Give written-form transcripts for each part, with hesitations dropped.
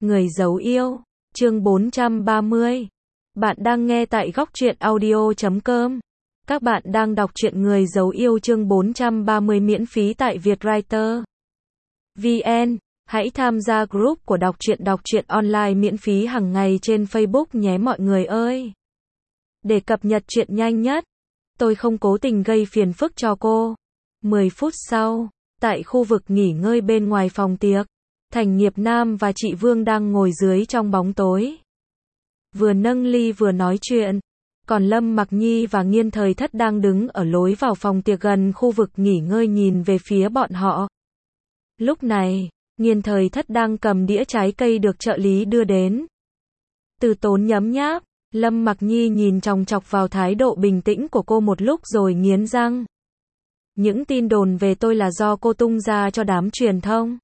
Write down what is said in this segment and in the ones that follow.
Người giấu yêu, chương 430. Bạn đang nghe tại góc truyện audio.com. Các bạn đang đọc truyện Người giấu yêu chương 430 miễn phí tại Vietwriter VN. Hãy tham gia group của đọc truyện online miễn phí hàng ngày trên Facebook nhé mọi người ơi. Để cập nhật truyện nhanh nhất, tôi không cố tình gây phiền phức cho cô. 10 phút sau, tại khu vực nghỉ ngơi bên ngoài phòng tiệc, Thành Nghiệp Nam và chị Vương đang ngồi dưới trong bóng tối. Vừa nâng ly vừa nói chuyện, còn Lâm Mặc Nhi và Nghiên Thời Thất đang đứng ở lối vào phòng tiệc gần khu vực nghỉ ngơi nhìn về phía bọn họ. Lúc này, Nghiên Thời Thất đang cầm đĩa trái cây được trợ lý đưa đến. Từ tốn nhấm nháp, Lâm Mặc Nhi nhìn chòng chọc vào thái độ bình tĩnh của cô một lúc rồi nghiến răng. Những tin đồn về tôi là do cô tung ra cho đám truyền thông.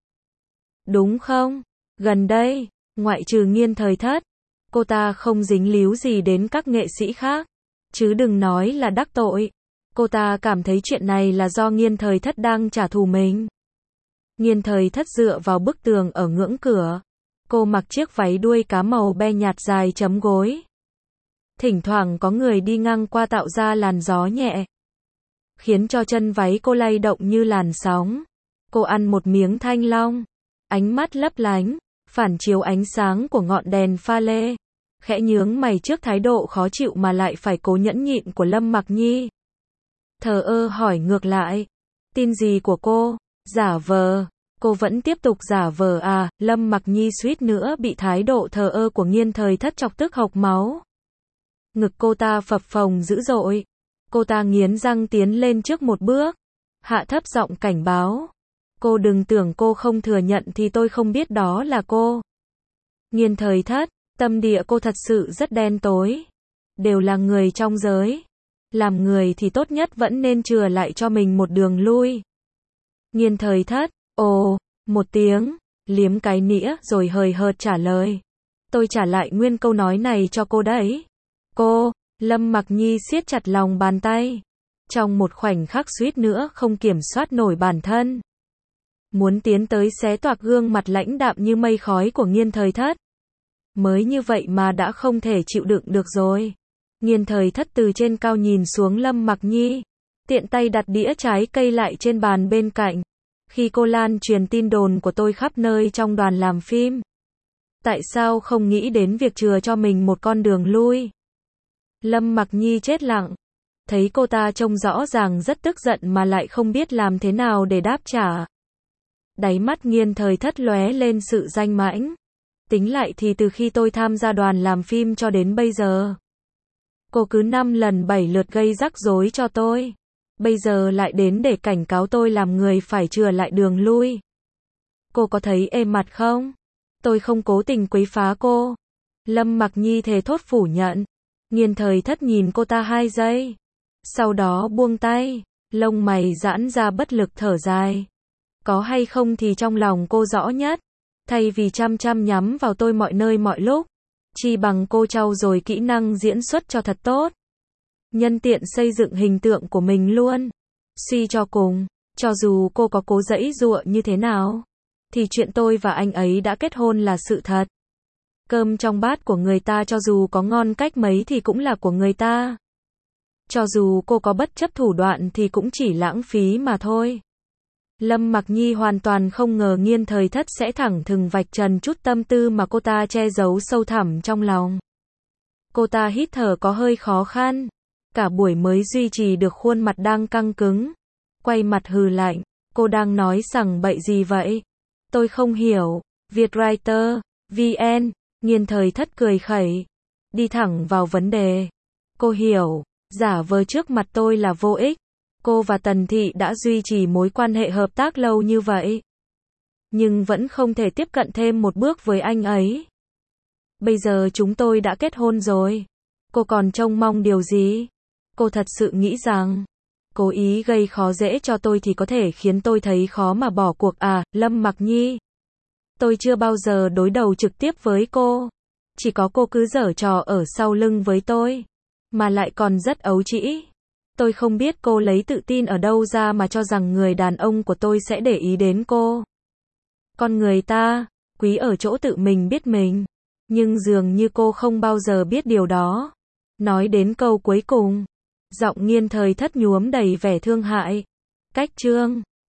Đúng không? Gần đây, ngoại trừ Nghiên Thời Thất, cô ta không dính líu gì đến các nghệ sĩ khác. Chứ đừng nói là đắc tội. Cô ta cảm thấy chuyện này là do Nghiên Thời Thất đang trả thù mình. Nghiên Thời Thất dựa vào bức tường ở ngưỡng cửa. Cô mặc chiếc váy đuôi cá màu be nhạt dài chấm gối. Thỉnh thoảng có người đi ngang qua tạo ra làn gió nhẹ, khiến cho chân váy cô lay động như làn sóng. Cô ăn một miếng thanh long, ánh mắt lấp lánh, phản chiếu ánh sáng của ngọn đèn pha lê. Khẽ nhướng mày trước thái độ khó chịu mà lại phải cố nhẫn nhịn của Lâm Mặc Nhi. Thờ ơ hỏi ngược lại. Tin gì của cô? Giả vờ. Cô vẫn tiếp tục giả vờ à? Lâm Mặc Nhi suýt nữa bị thái độ thờ ơ của Nghiên Thời Thất chọc tức hộc máu. Ngực cô ta phập phồng dữ dội. Cô ta nghiến răng tiến lên trước một bước, hạ thấp giọng cảnh báo. Cô đừng tưởng cô không thừa nhận thì tôi không biết đó là cô. Nghiên Thời Thất, tâm địa cô thật sự rất đen tối. Đều là người trong giới. Làm người thì tốt nhất vẫn nên chừa lại cho mình một đường lui. Nghiên Thời Thất, ồ, một tiếng, liếm cái nĩa rồi hời hợt trả lời. Tôi trả lại nguyên câu nói này cho cô đấy. Cô, Lâm Mặc Nhi siết chặt lòng bàn tay. Trong một khoảnh khắc suýt nữa không kiểm soát nổi bản thân. Muốn tiến tới xé toạc gương mặt lãnh đạm như mây khói của Nghiên Thời Thất. Mới như vậy mà đã không thể chịu đựng được rồi. Nghiên Thời Thất từ trên cao nhìn xuống Lâm Mặc Nhi. Tiện tay đặt đĩa trái cây lại trên bàn bên cạnh. Khi cô lan truyền tin đồn của tôi khắp nơi trong đoàn làm phim, tại sao không nghĩ đến việc chừa cho mình một con đường lui? Lâm Mặc Nhi chết lặng. Thấy cô ta trông rõ ràng rất tức giận mà lại không biết làm thế nào để đáp trả. Đáy mắt Nghiên Thời Thất lóe lên sự danh mãnh. Tính lại thì từ khi tôi tham gia đoàn làm phim cho đến bây giờ, cô cứ 5 lần 7 lượt gây rắc rối cho tôi. Bây giờ lại đến để cảnh cáo tôi làm người phải chừa lại đường lui. Cô có thấy êm mặt không? Tôi không cố tình quấy phá cô. Lâm Mặc Nhi thề thốt phủ nhận. Nghiên Thời Thất nhìn cô ta 2 giây. Sau đó buông tay, lông mày giãn ra bất lực thở dài. Có hay không thì trong lòng cô rõ nhất. Thay vì chăm chăm nhắm vào tôi mọi nơi mọi lúc, chi bằng cô trau dồi kỹ năng diễn xuất cho thật tốt. Nhân tiện xây dựng hình tượng của mình luôn. Suy cho cùng, cho dù cô có cố giãy giụa như thế nào, thì chuyện tôi và anh ấy đã kết hôn là sự thật. Cơm trong bát của người ta cho dù có ngon cách mấy thì cũng là của người ta. Cho dù cô có bất chấp thủ đoạn thì cũng chỉ lãng phí mà thôi. Lâm Mặc Nhi hoàn toàn không ngờ Nghiên Thời Thất sẽ thẳng thừng vạch trần chút tâm tư mà cô ta che giấu sâu thẳm trong lòng. Cô ta hít thở có hơi khó khăn. Cả buổi mới duy trì được khuôn mặt đang căng cứng. Quay mặt hừ lạnh. Cô đang nói sằng bậy gì vậy? Tôi không hiểu. Vietwriter VN. Nghiên Thời Thất cười khẩy. Đi thẳng vào vấn đề. Cô hiểu. Giả vờ trước mặt tôi là vô ích. Cô và Tần Thị đã duy trì mối quan hệ hợp tác lâu như vậy, nhưng vẫn không thể tiếp cận thêm một bước với anh ấy. Bây giờ chúng tôi đã kết hôn rồi. Cô còn trông mong điều gì? Cô thật sự nghĩ rằng cố ý gây khó dễ cho tôi thì có thể khiến tôi thấy khó mà bỏ cuộc à? Lâm Mặc Nhi, tôi chưa bao giờ đối đầu trực tiếp với cô. Chỉ có cô cứ giở trò ở sau lưng với tôi, mà lại còn rất ấu trĩ. Tôi không biết cô lấy tự tin ở đâu ra mà cho rằng người đàn ông của tôi sẽ để ý đến cô. Con người ta, quý ở chỗ tự mình biết mình. Nhưng dường như cô không bao giờ biết điều đó. Nói đến câu cuối cùng, giọng Nghiên Thời Thất nhuốm đầy vẻ thương hại. Cách chương